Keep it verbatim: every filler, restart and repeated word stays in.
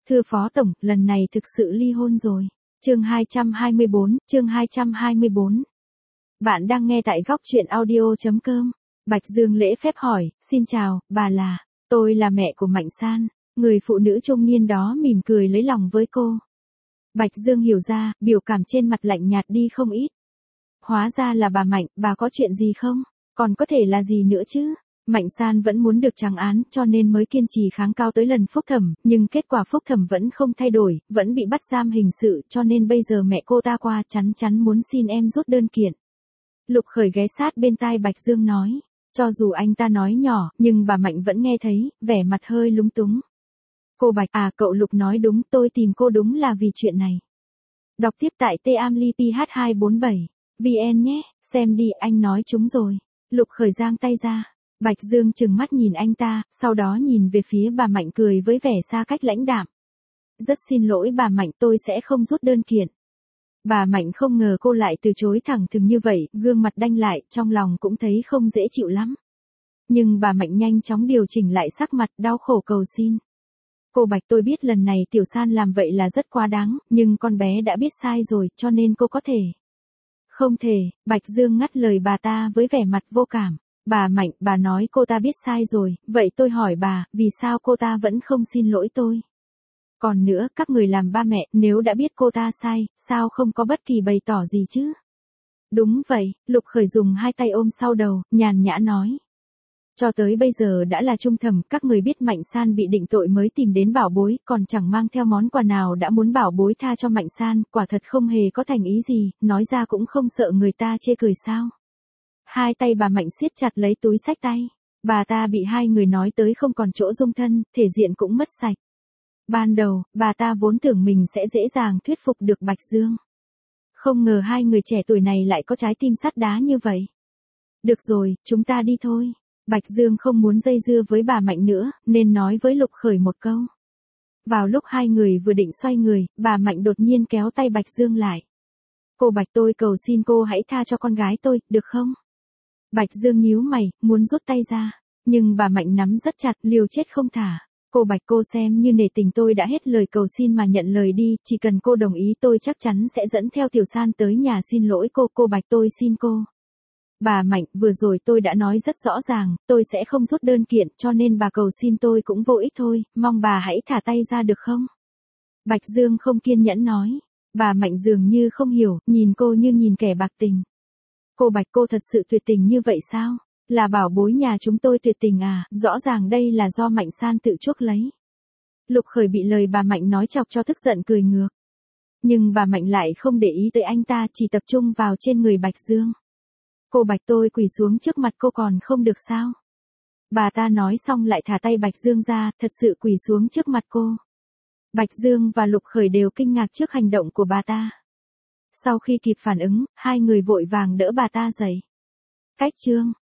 Thưa Phó Tổng, lần này thực sự ly hôn rồi. Chương hai trăm hai mươi bốn, chương hai trăm hai mươi bốn. Bạn đang nghe tại góc truyện audio chấm com. Bạch Dương lễ phép hỏi, xin chào, bà là, tôi là mẹ của Mạnh San. Người phụ nữ trung niên đó mỉm cười lấy lòng với cô. Bạch Dương hiểu ra, biểu cảm trên mặt lạnh nhạt đi không ít. Hóa ra là bà Mạnh, bà có chuyện gì không? Còn có thể là gì nữa chứ? Mạnh San vẫn muốn được trắng án cho nên mới kiên trì kháng cáo tới lần phúc thẩm, nhưng kết quả phúc thẩm vẫn không thay đổi, vẫn bị bắt giam hình sự cho nên bây giờ mẹ cô ta qua chắn chắn muốn xin em rút đơn kiện. Lục Khởi ghé sát bên tai Bạch Dương nói, cho dù anh ta nói nhỏ, nhưng bà Mạnh vẫn nghe thấy, vẻ mặt hơi lúng túng. Cô Bạch, à cậu Lục nói đúng, tôi tìm cô đúng là vì chuyện này. Đọc tiếp tại T A M L I P H hai bốn bảy, V N nhé, xem đi, anh nói chúng rồi. Lục Khởi giang tay ra. Bạch Dương trừng mắt nhìn anh ta, sau đó nhìn về phía bà Mạnh cười với vẻ xa cách lãnh đạm. Rất xin lỗi bà Mạnh, tôi sẽ không rút đơn kiện. Bà Mạnh không ngờ cô lại từ chối thẳng thừng như vậy, gương mặt đanh lại, trong lòng cũng thấy không dễ chịu lắm. Nhưng bà Mạnh nhanh chóng điều chỉnh lại sắc mặt, đau khổ cầu xin. Cô Bạch, tôi biết lần này Tiểu San làm vậy là rất quá đáng, nhưng con bé đã biết sai rồi, cho nên cô có thể. Không thể, Bạch Dương ngắt lời bà ta với vẻ mặt vô cảm. Bà Mạnh, bà nói cô ta biết sai rồi, vậy tôi hỏi bà, vì sao cô ta vẫn không xin lỗi tôi? Còn nữa, các người làm ba mẹ, nếu đã biết cô ta sai, sao không có bất kỳ bày tỏ gì chứ? Đúng vậy, Lục Khởi dùng hai tay ôm sau đầu, nhàn nhã nói. Cho tới bây giờ đã là trung thẩm, các người biết Mạnh San bị định tội mới tìm đến bảo bối, còn chẳng mang theo món quà nào đã muốn bảo bối tha cho Mạnh San, quả thật không hề có thành ý gì, nói ra cũng không sợ người ta chê cười sao? Hai tay bà Mạnh siết chặt lấy túi xách tay. Bà ta bị hai người nói tới không còn chỗ dung thân, thể diện cũng mất sạch. Ban đầu, bà ta vốn tưởng mình sẽ dễ dàng thuyết phục được Bạch Dương. Không ngờ hai người trẻ tuổi này lại có trái tim sắt đá như vậy. Được rồi, chúng ta đi thôi. Bạch Dương không muốn dây dưa với bà Mạnh nữa, nên nói với Lục Khởi một câu. Vào lúc hai người vừa định xoay người, bà Mạnh đột nhiên kéo tay Bạch Dương lại. Cô Bạch, tôi cầu xin cô hãy tha cho con gái tôi, được không? Bạch Dương nhíu mày, muốn rút tay ra, nhưng bà Mạnh nắm rất chặt, liều chết không thả. Cô Bạch, cô xem như nể tình tôi đã hết lời cầu xin mà nhận lời đi, chỉ cần cô đồng ý tôi chắc chắn sẽ dẫn theo Tiểu San tới nhà xin lỗi cô, cô Bạch tôi xin cô. Bà Mạnh, vừa rồi tôi đã nói rất rõ ràng, tôi sẽ không rút đơn kiện cho nên bà cầu xin tôi cũng vô ích thôi, mong bà hãy thả tay ra được không? Bạch Dương không kiên nhẫn nói. Bà Mạnh dường như không hiểu, nhìn cô như nhìn kẻ bạc tình. Cô Bạch, cô thật sự tuyệt tình như vậy sao? Là bảo bối nhà chúng tôi tuyệt tình à? Rõ ràng đây là do Mạnh San tự chuốc lấy. Lục Khởi bị lời bà Mạnh nói chọc cho tức giận cười ngược. Nhưng bà Mạnh lại không để ý tới anh ta, chỉ tập trung vào trên người Bạch Dương. Cô Bạch, tôi quỳ xuống trước mặt cô còn không được sao? Bà ta nói xong lại thả tay Bạch Dương ra, thật sự quỳ xuống trước mặt cô. Bạch Dương và Lục Khởi đều kinh ngạc trước hành động của bà ta. Sau khi kịp phản ứng, hai người vội vàng đỡ bà ta dậy. Cách chương.